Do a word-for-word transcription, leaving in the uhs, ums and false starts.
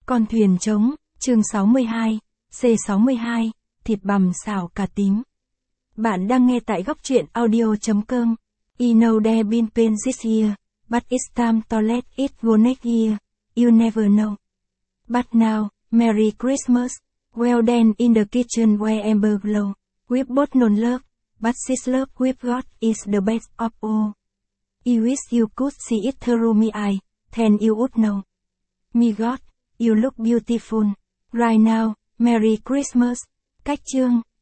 Con thuyền trống, chương sáu mươi hai, C sáu mươi hai, thịt bằm xào cà tím. Bạn đang nghe tại góc truyện audio.com. I know there been pain this year, but it's time to let it go next year. You never know. But now, Merry Christmas. Well then in the kitchen where Amber glow. With both non love, but this love with God is the best of all. I wish you could see it through me eye, then you would know. Me God, you look beautiful. Right now, Merry Christmas. Cách chương,